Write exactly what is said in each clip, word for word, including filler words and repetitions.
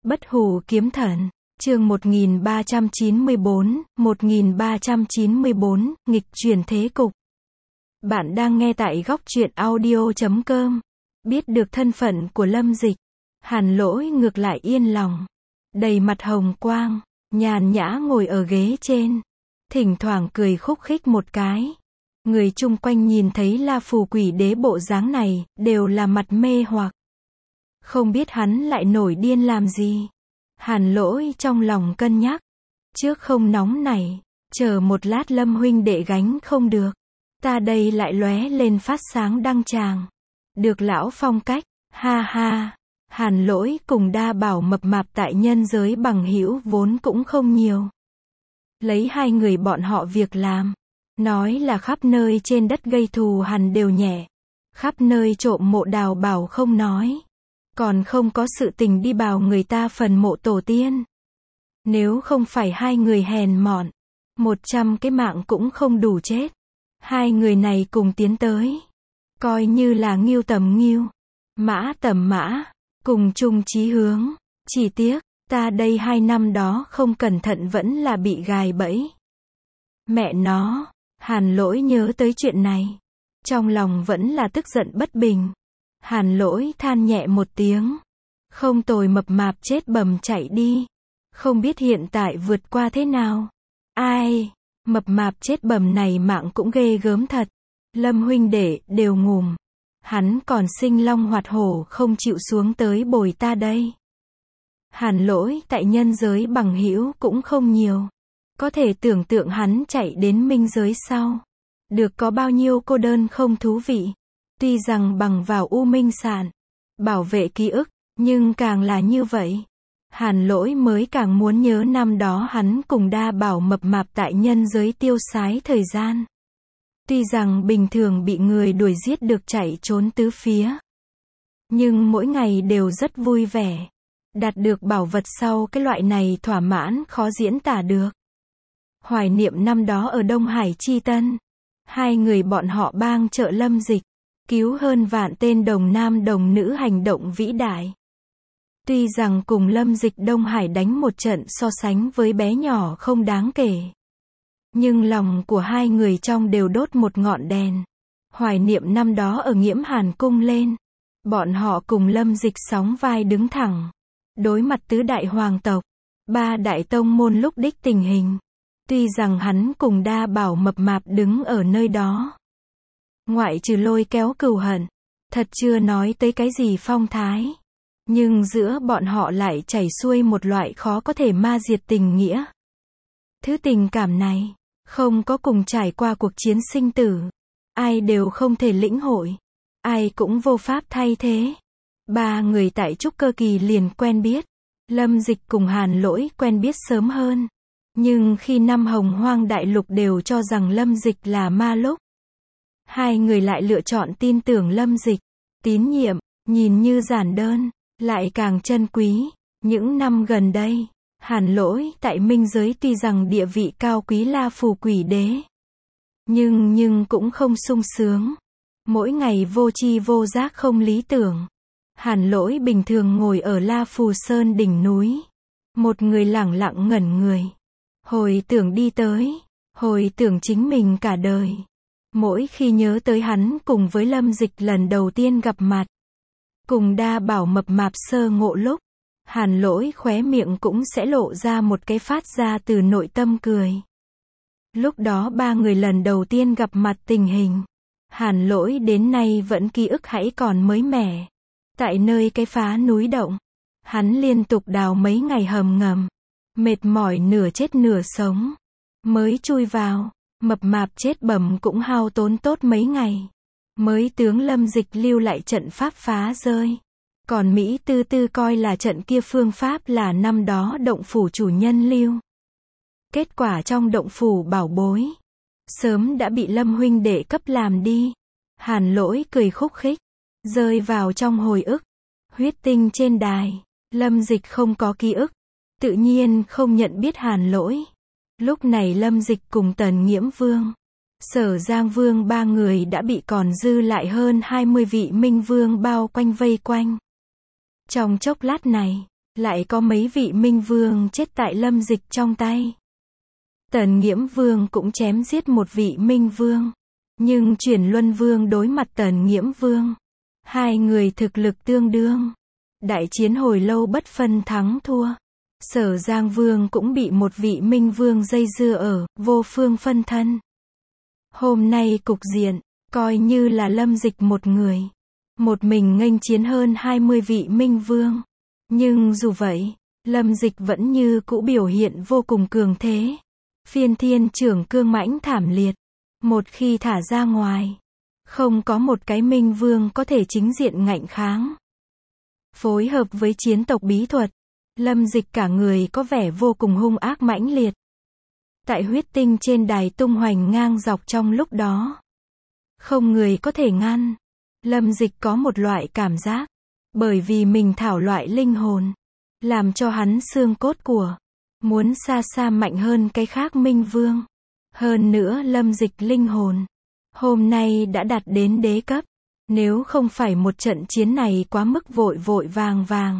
Bất hủ kiếm thần, chương một nghìn ba trăm chín mươi bốn, một nghìn ba trăm chín mươi bốn, nghịch chuyển thế cục. Bạn đang nghe tại góc truyện audio chấm com. Biết được thân phận của Lâm Dịch, Hàn Lỗi ngược lại yên lòng. Đầy mặt hồng quang, nhàn nhã ngồi ở ghế trên. Thỉnh thoảng cười khúc khích một cái. Người chung quanh nhìn thấy La Phù Quỷ Đế bộ dáng này, đều là mặt mê hoặc. Không biết hắn lại nổi điên làm gì. Hàn Lỗi trong lòng cân nhắc. Trước không nóng này, chờ một lát Lâm huynh đệ gánh không được. Ta đây lại lóe lên phát sáng đăng tràng. Được lão phong cách, ha ha. Hàn Lỗi cùng Đa Bảo mập mạp tại nhân giới bằng hữu vốn cũng không nhiều. Lấy hai người bọn họ việc làm. Nói là khắp nơi trên đất gây thù hằn đều nhẹ. Khắp nơi trộm mộ đào bảo không nói. Còn không có sự tình đi bào người ta phần mộ tổ tiên. Nếu không phải hai người hèn mọn, một trăm cái mạng cũng không đủ chết. Hai người này cùng tiến tới. Coi như là nghiêu tầm nghiêu, mã tầm mã, cùng chung chí hướng. Chỉ tiếc, ta đây hai năm đó không cẩn thận vẫn là bị gài bẫy. Mẹ nó, Hàn Lỗi nhớ tới chuyện này. Trong lòng vẫn là tức giận bất bình. Hàn Lỗi than nhẹ một tiếng. Không tồi mập mạp chết bầm chạy đi. Không biết hiện tại vượt qua thế nào. Ai, mập mạp chết bầm này mạng cũng ghê gớm thật. Lâm huynh đệ đều ngủm. Hắn còn sinh long hoạt hổ không chịu xuống tới bồi ta đây. Hàn Lỗi tại nhân giới bằng hữu cũng không nhiều. Có thể tưởng tượng hắn chạy đến minh giới sau. Được có bao nhiêu cô đơn không thú vị. Tuy rằng bằng vào u minh sản, bảo vệ ký ức, nhưng càng là như vậy. Hàn Lỗi mới càng muốn nhớ năm đó hắn cùng Đa Bảo mập mạp tại nhân giới tiêu sái thời gian. Tuy rằng bình thường bị người đuổi giết được chạy trốn tứ phía. Nhưng mỗi ngày đều rất vui vẻ. Đạt được bảo vật sau cái loại này thỏa mãn khó diễn tả được. Hoài niệm năm đó ở Đông Hải Chi Tân. Hai người bọn họ bang trợ Lâm Dịch. Cứu hơn vạn tên đồng nam đồng nữ hành động vĩ đại. Tuy rằng cùng Lâm Dịch Đông Hải đánh một trận so sánh với bé nhỏ không đáng kể. Nhưng lòng của hai người trong đều đốt một ngọn đèn. Hoài niệm năm đó ở Nghiễm Hàn cung lên. Bọn họ cùng Lâm Dịch sóng vai đứng thẳng. Đối mặt tứ đại hoàng tộc. Ba đại tông môn lúc đích tình hình. Tuy rằng hắn cùng Đa Bảo mập mạp đứng ở nơi đó. Ngoại trừ lôi kéo cừu hận. Thật chưa nói tới cái gì phong thái. Nhưng giữa bọn họ lại chảy xuôi một loại khó có thể ma diệt tình nghĩa. Thứ tình cảm này, không có cùng trải qua cuộc chiến sinh tử. Ai đều không thể lĩnh hội. Ai cũng vô pháp thay thế. Ba người tại trúc cơ kỳ liền quen biết. Lâm Dịch cùng Hàn Lỗi quen biết sớm hơn. Nhưng khi năm Hồng Hoang Đại Lục đều cho rằng Lâm Dịch là ma lúc. Hai người lại lựa chọn tin tưởng Lâm Dịch. Tín nhiệm, nhìn như giản đơn, lại càng chân quý. Những năm gần đây, Hàn Lỗi tại minh giới tuy rằng địa vị cao quý La Phù Quỷ Đế. Nhưng nhưng cũng không sung sướng. Mỗi ngày vô tri vô giác không lý tưởng. Hàn Lỗi bình thường ngồi ở La Phù Sơn đỉnh núi. Một người lẳng lặng ngẩn người. Hồi tưởng đi tới. Hồi tưởng chính mình cả đời. Mỗi khi nhớ tới hắn cùng với Lâm Dịch lần đầu tiên gặp mặt. Cùng Đa Bảo mập mạp sơ ngộ lúc. Hàn Lỗi khóe miệng cũng sẽ lộ ra một cái phát ra từ nội tâm cười. Lúc đó ba người lần đầu tiên gặp mặt tình hình. Hàn Lỗi đến nay vẫn ký ức hãy còn mới mẻ. Tại nơi cái phá núi động. Hắn liên tục đào mấy ngày hầm ngầm. Mệt mỏi nửa chết nửa sống. Mới chui vào. Mập mạp chết bầm cũng hao tốn tốt mấy ngày. Mới tướng Lâm Dịch lưu lại trận pháp phá rơi. Còn Mỹ Tư Tư coi là trận kia phương pháp là năm đó động phủ chủ nhân lưu. Kết quả trong động phủ bảo bối. Sớm đã bị Lâm huynh đệ cấp làm đi. Hàn Lỗi cười khúc khích. Rơi vào trong hồi ức. Huyết tinh trên đài. Lâm Dịch không có ký ức. Tự nhiên không nhận biết Hàn Lỗi. Lúc này Lâm Dịch cùng Tần Nghiễm Vương, Sở Giang Vương ba người đã bị còn dư lại hơn hai mươi vị Minh Vương bao quanh vây quanh. Trong chốc lát này, lại có mấy vị minh vương chết tại Lâm Dịch trong tay. Tần Nghiễm Vương cũng chém giết một vị minh vương. Nhưng Chuyển Luân Vương đối mặt Tần Nghiễm Vương. Hai người thực lực tương đương. Đại chiến hồi lâu bất phân thắng thua. Sở Giang Vương cũng bị một vị minh vương dây dưa ở, vô phương phân thân. Hôm nay cục diện, coi như là Lâm Dịch một người. Một mình nghênh chiến hơn hai mươi vị minh vương. Nhưng dù vậy, Lâm Dịch vẫn như cũ biểu hiện vô cùng cường thế. Phiên thiên trưởng cương mãnh thảm liệt. Một khi thả ra ngoài, không có một cái minh vương có thể chính diện ngạnh kháng. Phối hợp với chiến tộc bí thuật, Lâm Dịch cả người có vẻ vô cùng hung ác mãnh liệt. Tại huyết tinh trên đài tung hoành ngang dọc trong lúc đó. Không người có thể ngăn. Lâm Dịch có một loại cảm giác. Bởi vì mình thảo loại linh hồn. Làm cho hắn xương cốt của. Muốn xa xa mạnh hơn cái khác minh vương. Hơn nữa Lâm Dịch linh hồn. Hôm nay đã đạt đến đế cấp. Nếu không phải một trận chiến này quá mức vội vội vàng vàng.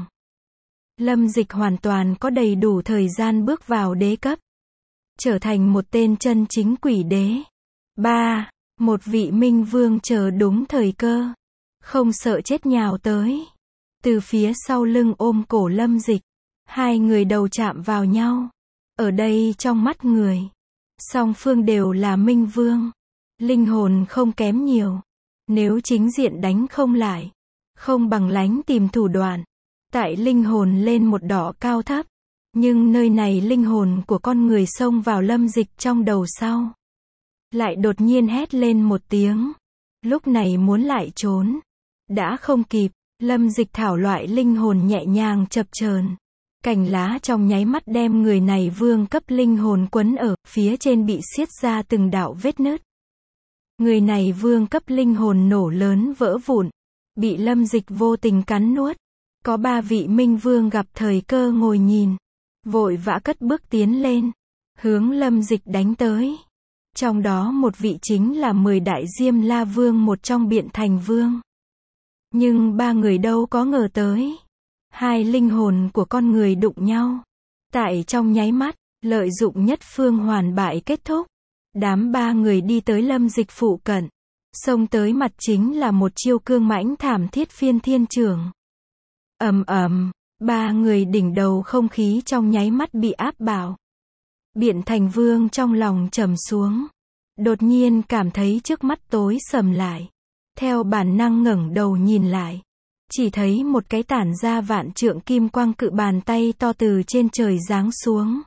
Lâm Dịch hoàn toàn có đầy đủ thời gian bước vào đế cấp. Trở thành một tên chân chính quỷ đế. ba. Một vị minh vương chờ đúng thời cơ. Không sợ chết nhào tới. Từ phía sau lưng ôm cổ Lâm Dịch. Hai người đầu chạm vào nhau. Ở đây trong mắt người. Song phương đều là minh vương. Linh hồn không kém nhiều. Nếu chính diện đánh không lại. Không bằng lánh tìm thủ đoạn. Tại linh hồn lên một đỏ cao thấp. Nhưng nơi này linh hồn của con người xông vào Lâm Dịch trong đầu sau. Lại đột nhiên hét lên một tiếng. Lúc này muốn lại trốn. Đã không kịp. Lâm Dịch thảo loại linh hồn nhẹ nhàng chập chờn. Cành lá trong nháy mắt đem người này vương cấp linh hồn quấn ở, phía trên bị xiết ra từng đạo vết nứt. Người này vương cấp linh hồn nổ lớn vỡ vụn. Bị Lâm Dịch vô tình cắn nuốt. Có ba vị minh vương gặp thời cơ ngồi nhìn. Vội vã cất bước tiến lên. Hướng Lâm Dịch đánh tới. Trong đó một vị chính là mười đại Diêm La Vương, một trong Biện Thành Vương. Nhưng ba người đâu có ngờ tới. Hai linh hồn của con người đụng nhau. Tại trong nháy mắt, lợi dụng nhất phương hoàn bại kết thúc. Đám ba người đi tới Lâm Dịch phụ cận. Xông tới mặt chính là một chiêu cương mãnh thảm thiết phiên thiên trưởng. Ầm ầm, ba người đỉnh đầu không khí trong nháy mắt bị áp bảo. Biện Thành Vương trong lòng trầm xuống. Đột nhiên cảm thấy trước mắt tối sầm lại. Theo bản năng ngẩng đầu nhìn lại. Chỉ thấy một cái tản ra vạn trượng kim quang cự bàn tay to từ trên trời giáng xuống.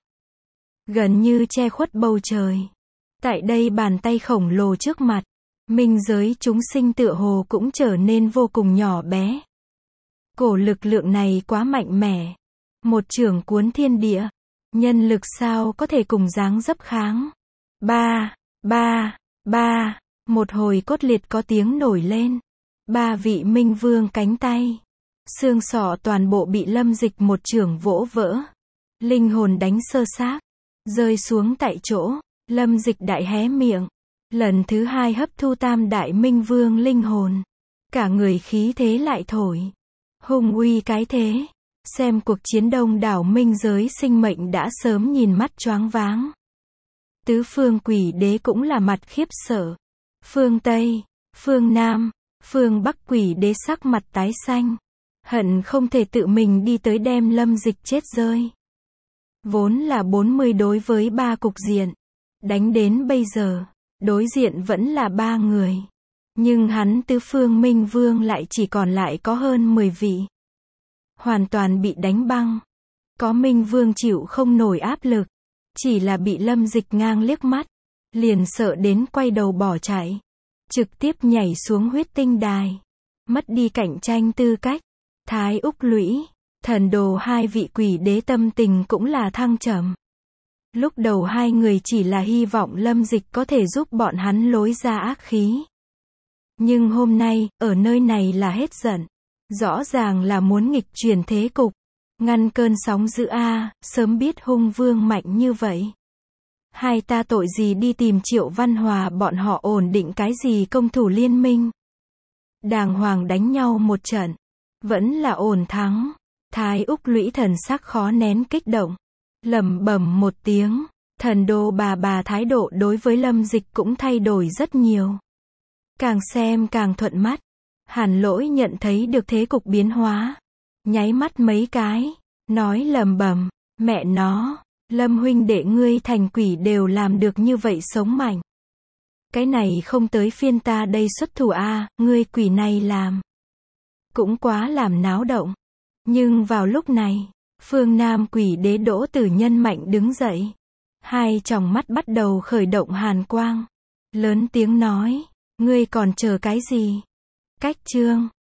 Gần như che khuất bầu trời. Tại đây bàn tay khổng lồ trước mặt. Minh giới chúng sinh tựa hồ cũng trở nên vô cùng nhỏ bé. Cổ lực lượng này quá mạnh mẽ. Một chưởng cuốn thiên địa. Nhân lực sao có thể cùng dáng dấp kháng. Ba, ba, ba. Một hồi cốt liệt có tiếng nổi lên. Ba vị minh vương cánh tay. Xương sọ toàn bộ bị Lâm Dịch một chưởng vỗ vỡ. Linh hồn đánh sơ xác. Rơi xuống tại chỗ. Lâm Dịch đại hé miệng. Lần thứ hai hấp thu tam đại minh vương linh hồn. Cả người khí thế lại thổi. Hùng uy cái thế. Xem cuộc chiến đông đảo minh giới sinh mệnh đã sớm nhìn mắt choáng váng. Tứ phương quỷ đế cũng là mặt khiếp sợ. Phương Tây, phương Nam, phương Bắc quỷ đế sắc mặt tái xanh. Hận không thể tự mình đi tới đem Lâm Dịch chết rơi. Vốn là bốn mươi đối với ba cục diện. Đánh đến bây giờ, đối diện vẫn là ba người. Nhưng hắn tứ phương minh vương lại chỉ còn lại có hơn mười vị. Hoàn toàn bị đánh băng. Có minh vương chịu không nổi áp lực. Chỉ là bị Lâm Dịch ngang liếc mắt. Liền sợ đến quay đầu bỏ chạy. Trực tiếp nhảy xuống huyết tinh đài. Mất đi cạnh tranh tư cách. Thái Úc Lũy, Thần Đồ hai vị quỷ đế tâm tình cũng là thăng trầm. Lúc đầu hai người chỉ là hy vọng Lâm Dịch có thể giúp bọn hắn lối ra ác khí. Nhưng hôm nay, ở nơi này là hết giận. Rõ ràng là muốn nghịch chuyển thế cục. Ngăn cơn sóng dữ a, sớm biết hung vương mạnh như vậy. Hai ta tội gì đi tìm Triệu Văn Hòa bọn họ ổn định cái gì công thủ liên minh. Đàng hoàng đánh nhau một trận. Vẫn là ổn thắng. Thái Úc Lũy thần sắc khó nén kích động. Lẩm bẩm một tiếng. Thần đô bà bà thái độ đối với Lâm Dịch cũng thay đổi rất nhiều. Càng xem càng thuận mắt. Hàn Lỗi nhận thấy được thế cục biến hóa. Nháy mắt mấy cái. Nói lẩm bẩm. Mẹ nó. Lâm huynh đệ ngươi thành quỷ đều làm được như vậy sống mạnh. Cái này không tới phiên ta đây xuất thủ a, ngươi quỷ này làm. Cũng quá làm náo động. Nhưng vào lúc này, phương Nam quỷ đế Đỗ Tử Nhân mạnh đứng dậy. Hai tròng mắt bắt đầu khởi động hàn quang. Lớn tiếng nói, ngươi còn chờ cái gì? Cách chương